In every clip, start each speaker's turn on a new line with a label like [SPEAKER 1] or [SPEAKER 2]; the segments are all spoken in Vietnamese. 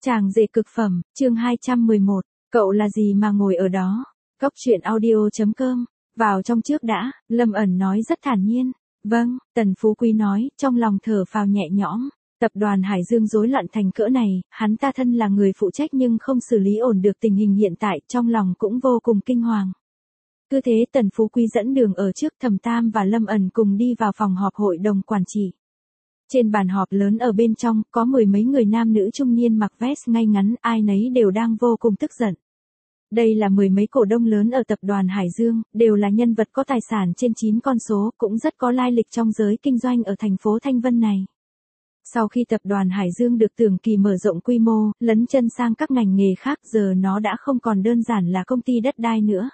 [SPEAKER 1] Chàng rể cực phẩm, chương 211, cậu là gì mà ngồi ở đó? Cốc truyện audio.com, vào trong trước đã, Lâm ẩn nói rất thản nhiên. Vâng, Tần Phú Quý nói, trong lòng thở phào nhẹ nhõm. Tập đoàn Hải Dương rối loạn thành cỡ này, hắn ta thân là người phụ trách nhưng không xử lý ổn được tình hình hiện tại, trong lòng cũng vô cùng kinh hoàng. Cứ thế Tần Phú Quý dẫn đường ở trước, Thẩm Tam và Lâm ẩn cùng đi vào phòng họp hội đồng quản trị. Trên bàn họp lớn ở bên trong, có mười mấy người nam nữ trung niên mặc vest ngay ngắn, ai nấy đều đang vô cùng tức giận. Đây là mười mấy cổ đông lớn ở tập đoàn Hải Dương, đều là nhân vật có tài sản trên 9 con số, cũng rất có lai lịch trong giới kinh doanh ở thành phố Thanh Vân này. Sau khi tập đoàn Hải Dương được Tưởng Kỳ mở rộng quy mô, lấn chân sang các ngành nghề khác, giờ nó đã không còn đơn giản là công ty đất đai nữa.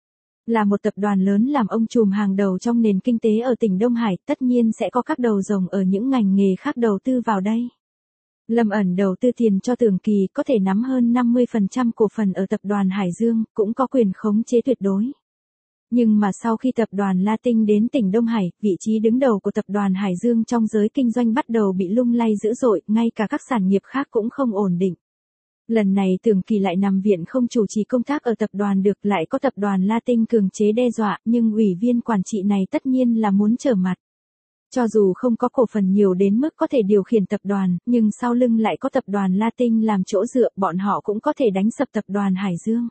[SPEAKER 1] Là một tập đoàn lớn làm ông trùm hàng đầu trong nền kinh tế ở tỉnh Đông Hải, tất nhiên sẽ có các đầu rồng ở những ngành nghề khác đầu tư vào đây. Lâm ẩn đầu tư tiền cho Tưởng Kỳ, có thể nắm hơn 50% cổ phần ở tập đoàn Hải Dương, cũng có quyền khống chế tuyệt đối. Nhưng mà sau khi tập đoàn La Tinh đến tỉnh Đông Hải, vị trí đứng đầu của tập đoàn Hải Dương trong giới kinh doanh bắt đầu bị lung lay dữ dội, ngay cả các sản nghiệp khác cũng không ổn định. Lần này Tưởng Kỳ lại nằm viện không chủ trì công tác ở tập đoàn được, lại có tập đoàn La Tinh cường chế đe dọa, nhưng ủy viên quản trị này tất nhiên là muốn trở mặt. Cho dù không có cổ phần nhiều đến mức có thể điều khiển tập đoàn, nhưng sau lưng lại có tập đoàn La Tinh làm chỗ dựa, bọn họ cũng có thể đánh sập tập đoàn Hải Dương.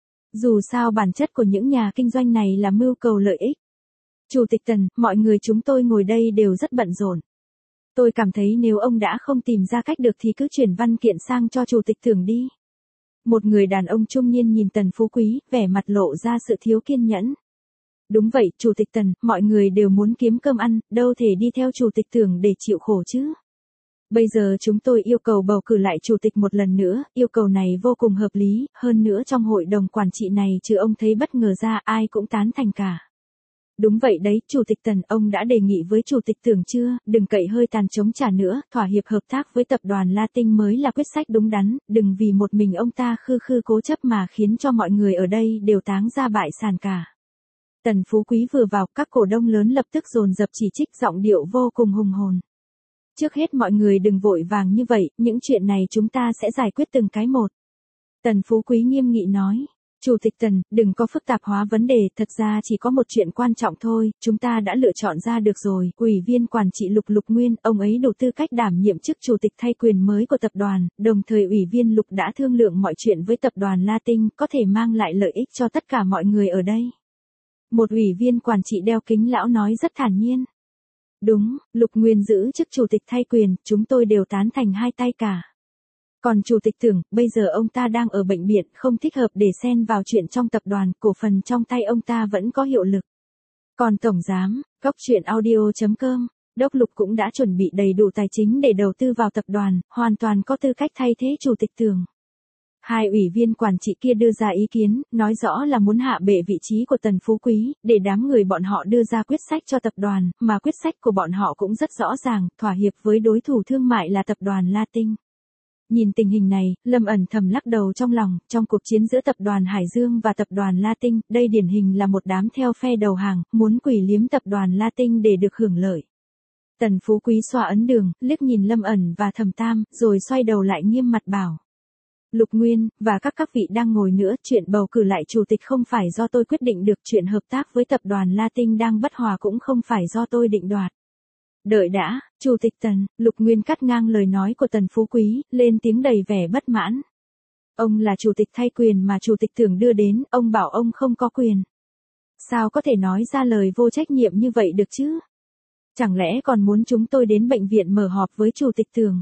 [SPEAKER 1] Dù sao bản chất của những nhà kinh doanh này là mưu cầu lợi ích. Chủ tịch Tần, mọi người chúng tôi ngồi đây đều rất bận rộn. Tôi cảm thấy nếu ông đã không tìm ra cách được thì cứ chuyển văn kiện sang cho chủ tịch Tưởng đi. Một người đàn ông trung niên nhìn Tần Phú Quý, vẻ mặt lộ ra sự thiếu kiên nhẫn. Đúng vậy, chủ tịch Tần, mọi người đều muốn kiếm cơm ăn, đâu thể đi theo chủ tịch Tưởng để chịu khổ chứ. Bây giờ chúng tôi yêu cầu bầu cử lại chủ tịch một lần nữa, yêu cầu này vô cùng hợp lý, hơn nữa trong hội đồng quản trị này trừ ông thấy bất ngờ ra ai cũng tán thành cả. Đúng vậy đấy, chủ tịch Tần, ông đã đề nghị với chủ tịch Tưởng chưa, đừng cậy hơi tàn chống trả nữa, thỏa hiệp hợp tác với tập đoàn La Tinh mới là quyết sách đúng đắn, đừng vì một mình ông ta khư khư cố chấp mà khiến cho mọi người ở đây đều táng ra bại sản cả. Tần Phú Quý vừa vào, các cổ đông lớn lập tức dồn dập chỉ trích, giọng điệu vô cùng hùng hồn. Trước hết mọi người đừng vội vàng như vậy, những chuyện này chúng ta sẽ giải quyết từng cái một. Tần Phú Quý nghiêm nghị nói. Chủ tịch Tần, đừng có phức tạp hóa vấn đề, thật ra chỉ có một chuyện quan trọng thôi, chúng ta đã lựa chọn ra được rồi, ủy viên quản trị Lục Nguyên, ông ấy đủ tư cách đảm nhiệm chức chủ tịch thay quyền mới của tập đoàn, đồng thời ủy viên Lục đã thương lượng mọi chuyện với tập đoàn La Tinh, có thể mang lại lợi ích cho tất cả mọi người ở đây. Một ủy viên quản trị đeo kính lão nói rất thản nhiên. Đúng, Lục Nguyên giữ chức chủ tịch thay quyền, chúng tôi đều tán thành hai tay cả. Còn chủ tịch Tưởng, bây giờ ông ta đang ở bệnh viện, không thích hợp để xen vào chuyện trong tập đoàn, cổ phần trong tay ông ta vẫn có hiệu lực. Còn tổng giám, Cốc truyện audio.com, Đốc Lục cũng đã chuẩn bị đầy đủ tài chính để đầu tư vào tập đoàn, hoàn toàn có tư cách thay thế chủ tịch Tưởng. Hai ủy viên quản trị kia đưa ra ý kiến, nói rõ là muốn hạ bệ vị trí của Tần Phú Quý, để đám người bọn họ đưa ra quyết sách cho tập đoàn, mà quyết sách của bọn họ cũng rất rõ ràng, thỏa hiệp với đối thủ thương mại là tập đoàn La Tinh. Nhìn tình hình này, Lâm ẩn thầm lắc đầu trong lòng, trong cuộc chiến giữa tập đoàn Hải Dương và tập đoàn La Tinh, đây điển hình là một đám theo phe đầu hàng, muốn quỷ liếm tập đoàn La Tinh để được hưởng lợi. Tần Phú Quý xoa ấn đường, liếc nhìn Lâm ẩn và Thẩm Tam, rồi xoay đầu lại nghiêm mặt bảo. Lục Nguyên, và các vị đang ngồi nữa, chuyện bầu cử lại chủ tịch không phải do tôi quyết định được, chuyện hợp tác với tập đoàn La Tinh đang bất hòa cũng không phải do tôi định đoạt. Đợi đã, chủ tịch Tần, Lục Nguyên cắt ngang lời nói của Tần Phú Quý, lên tiếng đầy vẻ bất mãn. Ông là chủ tịch thay quyền mà chủ tịch Tưởng đưa đến, ông bảo ông không có quyền. Sao có thể nói ra lời vô trách nhiệm như vậy được chứ? Chẳng lẽ còn muốn chúng tôi đến bệnh viện mở họp với chủ tịch Tưởng?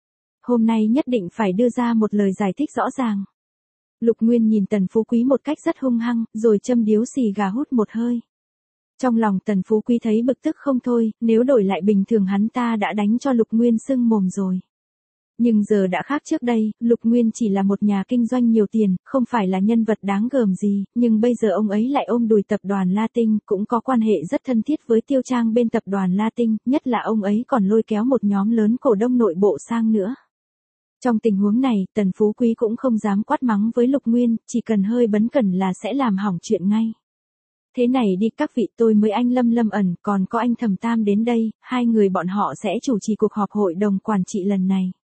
[SPEAKER 1] Hôm nay nhất định phải đưa ra một lời giải thích rõ ràng. Lục Nguyên nhìn Tần Phú Quý một cách rất hung hăng, rồi châm điếu xì gà hút một hơi. Trong lòng Tần Phú Quý thấy bực tức không thôi, nếu đổi lại bình thường hắn ta đã đánh cho Lục Nguyên sưng mồm rồi. Nhưng giờ đã khác trước đây, Lục Nguyên chỉ là một nhà kinh doanh nhiều tiền, không phải là nhân vật đáng gờm gì, nhưng bây giờ ông ấy lại ôm đùi tập đoàn La Tinh, cũng có quan hệ rất thân thiết với Tiêu Trang bên tập đoàn La Tinh, nhất là ông ấy còn lôi kéo một nhóm lớn cổ đông nội bộ sang nữa. Trong tình huống này, Tần Phú Quý cũng không dám quát mắng với Lục Nguyên, chỉ cần hơi bấn cẩn là sẽ làm hỏng chuyện ngay. Thế này đi các vị, tôi mới anh Lâm ẩn, còn có anh Thẩm Tam đến đây, hai người bọn họ sẽ chủ trì cuộc họp hội đồng quản trị lần này.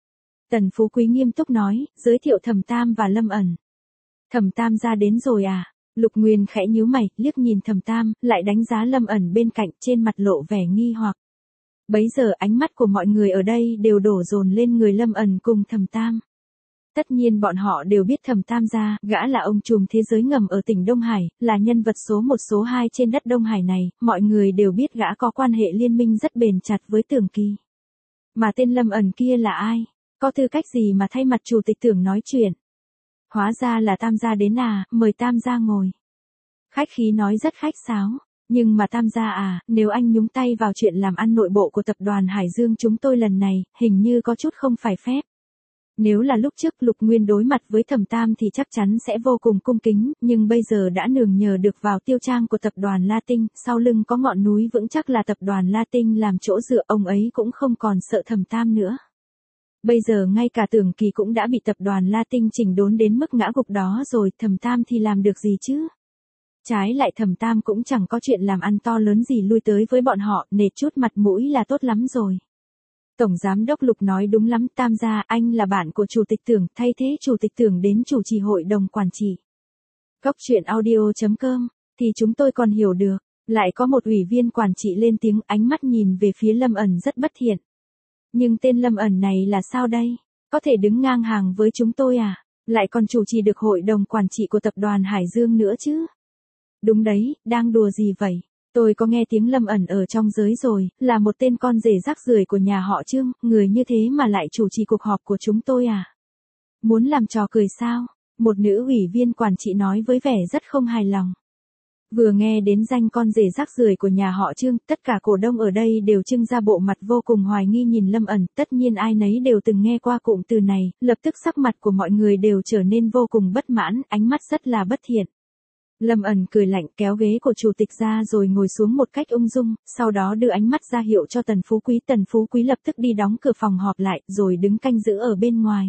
[SPEAKER 1] Tần Phú Quý nghiêm túc nói, giới thiệu Thẩm Tam và Lâm ẩn. Thẩm Tam ra đến rồi à? Lục Nguyên khẽ nhíu mày, liếc nhìn Thẩm Tam, lại đánh giá Lâm ẩn bên cạnh, trên mặt lộ vẻ nghi hoặc. Bấy giờ ánh mắt của mọi người ở đây đều đổ dồn lên người Lâm ẩn cùng Thẩm Tam. Tất nhiên bọn họ đều biết Thẩm Tam gia, gã là ông trùm thế giới ngầm ở tỉnh Đông Hải, là nhân vật số 1 số 2 trên đất Đông Hải này, mọi người đều biết gã có quan hệ liên minh rất bền chặt với Tưởng Kỳ. Mà tên Lâm ẩn kia là ai? Có tư cách gì mà thay mặt chủ tịch Tưởng nói chuyện? Hóa ra là Tam gia đến à, mời Tam gia ngồi. Khách khí nói rất khách sáo. Nhưng mà Tam gia à, nếu anh nhúng tay vào chuyện làm ăn nội bộ của tập đoàn Hải Dương chúng tôi lần này, hình như có chút không phải phép. Nếu là lúc trước Lục Nguyên đối mặt với Thẩm Tam thì chắc chắn sẽ vô cùng cung kính, nhưng bây giờ đã nương nhờ được vào tiêu trang của tập đoàn La Tinh, sau lưng có ngọn núi vững chắc là tập đoàn La Tinh làm chỗ dựa, ông ấy cũng không còn sợ Thẩm Tam nữa. Bây giờ ngay cả Tưởng Kỳ cũng đã bị tập đoàn La Tinh chỉnh đốn đến mức ngã gục đó rồi, Thẩm Tam thì làm được gì chứ? Trái lại Thẩm Tam cũng chẳng có chuyện làm ăn to lớn gì lui tới với bọn họ, nể chút mặt mũi là tốt lắm rồi. Tổng Giám đốc Lục nói đúng lắm, Tam gia, anh là bạn của Chủ tịch Tưởng, thay thế Chủ tịch Tưởng đến chủ trì hội đồng quản trị. Cốc truyện audio.com, thì chúng tôi còn hiểu được, lại có một ủy viên quản trị lên tiếng, ánh mắt nhìn về phía Lâm ẩn rất bất thiện. Nhưng tên Lâm ẩn này là sao đây? Có thể đứng ngang hàng với chúng tôi à? Lại còn chủ trì được hội đồng quản trị của tập đoàn Hải Dương nữa chứ? Đúng đấy, đang đùa gì vậy? Tôi có nghe tiếng Lâm ẩn ở trong giới rồi, là một tên con rể rác rưởi của nhà họ Trương, người như thế mà lại chủ trì cuộc họp của chúng tôi à? Muốn làm trò cười sao? Một nữ ủy viên quản trị nói với vẻ rất không hài lòng. Vừa nghe đến danh con rể rác rưởi của nhà họ Trương, tất cả cổ đông ở đây đều trưng ra bộ mặt vô cùng hoài nghi nhìn Lâm ẩn, tất nhiên ai nấy đều từng nghe qua cụm từ này, lập tức sắc mặt của mọi người đều trở nên vô cùng bất mãn, ánh mắt rất là bất thiện. Lâm ẩn cười lạnh kéo ghế của chủ tịch ra rồi ngồi xuống một cách ung dung, sau đó đưa ánh mắt ra hiệu cho Tần Phú Quý lập tức đi đóng cửa phòng họp lại, rồi đứng canh giữ ở bên ngoài.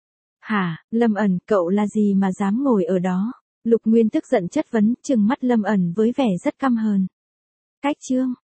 [SPEAKER 1] Hả, Lâm ẩn, cậu là gì mà dám ngồi ở đó? Lục Nguyên tức giận chất vấn, trừng mắt Lâm ẩn với vẻ rất căm hờn. Cách Trương,